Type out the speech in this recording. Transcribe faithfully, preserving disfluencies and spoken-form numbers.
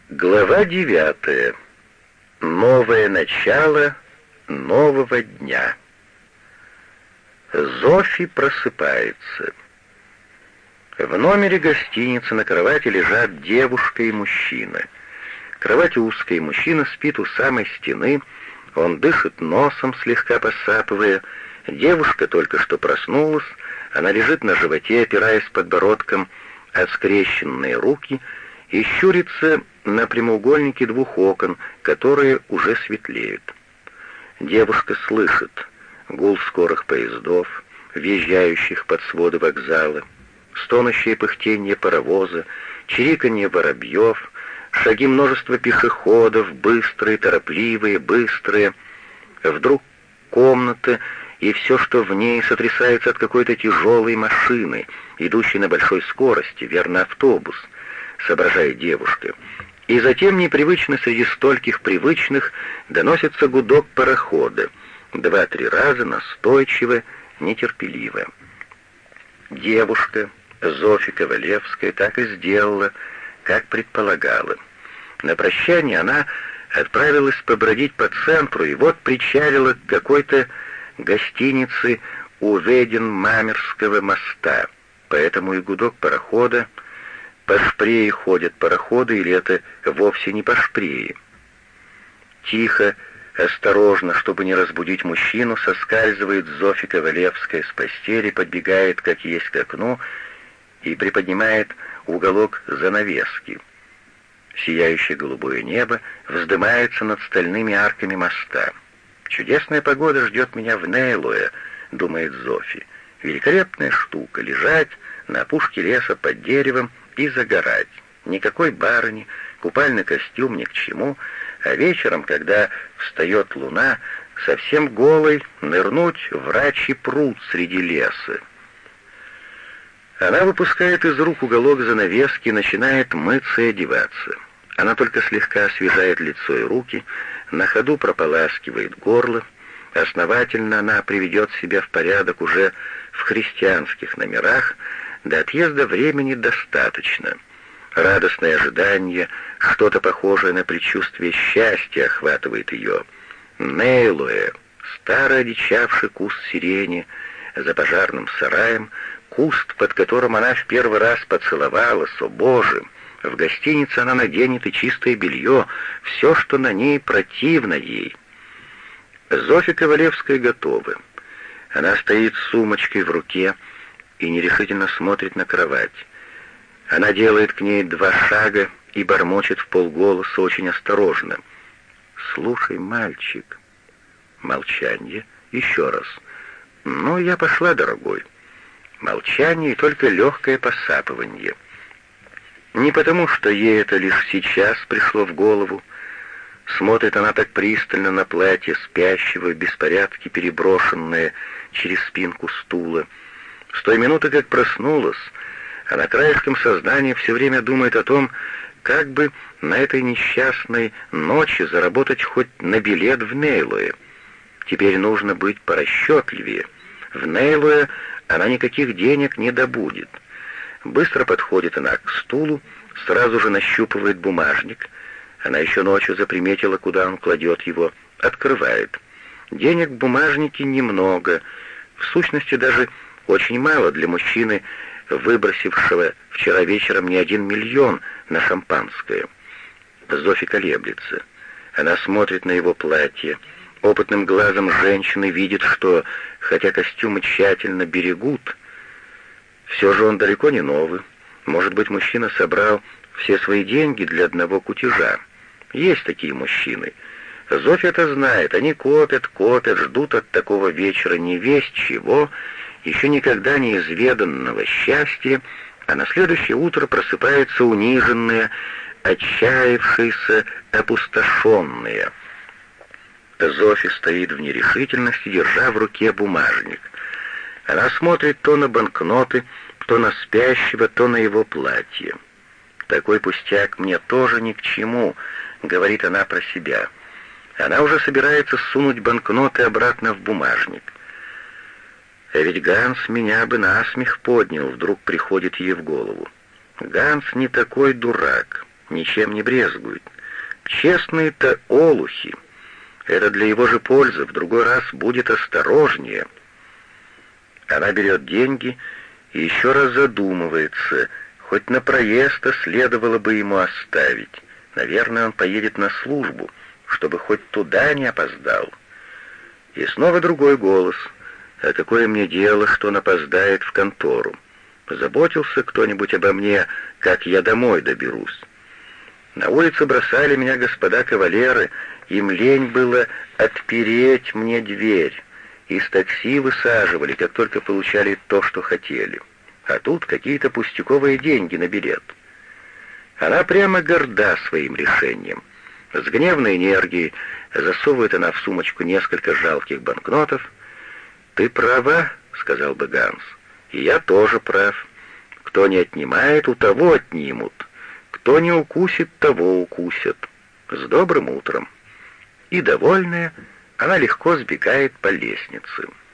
Глава девятая. Новое начало нового дня. Зофи просыпается. В номере гостиницы на кровати лежат девушка и мужчина. Кровать узкая, мужчина спит у самой стены, он дышит носом, слегка посапывая. Девушка только что проснулась, она лежит на животе, опираясь подбородком о скрещенные руки, и щурится на прямоугольники двух окон, которые уже светлеют. Девушка слышит гул скорых поездов, въезжающих под своды вокзала, стонущее пыхтенье паровоза, чириканье воробьев, шаги множества пешеходов, быстрые, торопливые, быстрые. Вдруг комната и все, что в ней, сотрясается от какой-то тяжелой машины, идущей на большой скорости, верно, автобус, соображает девушка. И затем, непривычно среди стольких привычных, доносится гудок парохода, два-три раза настойчиво, нетерпеливо. Девушка, Зофи Ковалевская, так и сделала, как предполагала. На прощание она отправилась побродить по центру, и вот причалила к какой-то гостинице у Веден-Мамерского моста, поэтому и гудок парохода. По шпрее ходят пароходы, или это вовсе не по шпрее? Тихо, осторожно, чтобы не разбудить мужчину, соскальзывает Зофи Ковалевская с постели, подбегает, как есть, к окну и приподнимает уголок занавески. Сияющее голубое небо вздымается над стальными арками моста. «Чудесная погода ждет меня в Нейлуэ», — думает Зофи. «Великолепная штука — лежать на опушке леса под деревом и загорать. Никакой барыни, купальный костюм ни к чему, а вечером, когда встает луна, совсем голой нырнуть в рачий пруд среди леса». Она выпускает из рук уголок занавески и начинает мыться и одеваться. Она только слегка освежает лицо и руки, на ходу прополаскивает горло. Основательно она приведет себя в порядок уже в христианских номерах. До отъезда времени достаточно. Радостное ожидание, что-то похожее на предчувствие счастья охватывает ее. Нейлуэ, старый одичавший куст сирени, за пожарным сараем, куст, под которым она в первый раз поцеловалась, о Боже! В гостинице она наденет и чистое белье, все, что на ней противно ей. Зофи Ковалевская готова. Она стоит с сумочкой в руке и нерешительно смотрит на кровать. Она делает к ней два шага и бормочет в полголоса очень осторожно. «Слушай, мальчик». Молчание. Еще раз. «Ну, я пошла, дорогой». Молчание и только легкое посапывание. Не потому, что ей это лишь сейчас пришло в голову. Смотрит она так пристально на платье спящего, в беспорядке переброшенное через спинку стула. С той минуты, как проснулась, она краешком сознания все время думает о том, как бы на этой несчастной ночи заработать хоть на билет в Нейлуэ. Теперь нужно быть порасчетливее. В Нейлуэ она никаких денег не добудет. Быстро подходит она к стулу, сразу же нащупывает бумажник. Она еще ночью заприметила, куда он кладет его. Открывает. Денег в бумажнике немного. В сущности, даже очень мало для мужчины, выбросившего вчера вечером не один миллион на шампанское. Зофи колеблется. Она смотрит на его платье. Опытным глазом женщины видит, что, хотя костюмы тщательно берегут, все же он далеко не новый. Может быть, мужчина собрал все свои деньги для одного кутежа. Есть такие мужчины. Зофи это знает. Они копят, копят, ждут от такого вечера не весть чего, еще никогда не изведанного счастья, а на следующее утро просыпаются униженные, отчаявшиеся, опустошенные. Зофи стоит в нерешительности, держа в руке бумажник. Она смотрит то на банкноты, то на спящего, то на его платье. «Такой пустяк мне тоже ни к чему», — говорит она про себя. Она уже собирается сунуть банкноты обратно в бумажник. А ведь Ганс меня бы насмех поднял, вдруг приходит ей в голову. Ганс не такой дурак. ничем не брезгует. Честные-то олухи. Это для его же пользы, в другой раз будет осторожнее. Она берет деньги и еще раз задумывается, хоть на проезд следовало бы ему оставить. Наверное, он поедет на службу, чтобы хоть туда не опоздал. И снова другой голос. А какое мне дело, что он опоздает в контору? Позаботился кто-нибудь обо мне, как я домой доберусь? На улице бросали меня господа кавалеры, им лень было отпереть мне дверь. Из такси высаживали, как только получали то, что хотели. А тут какие-то пустяковые деньги на билет. Она прямо горда своим решением. С гневной энергией засовывает она в сумочку несколько жалких банкнотов. «Ты права», — сказал бы Ганс, — «и я тоже прав. Кто не отнимает, у того отнимут. Кто не укусит, того укусят. С добрым утром». И, довольная, она легко сбегает по лестнице.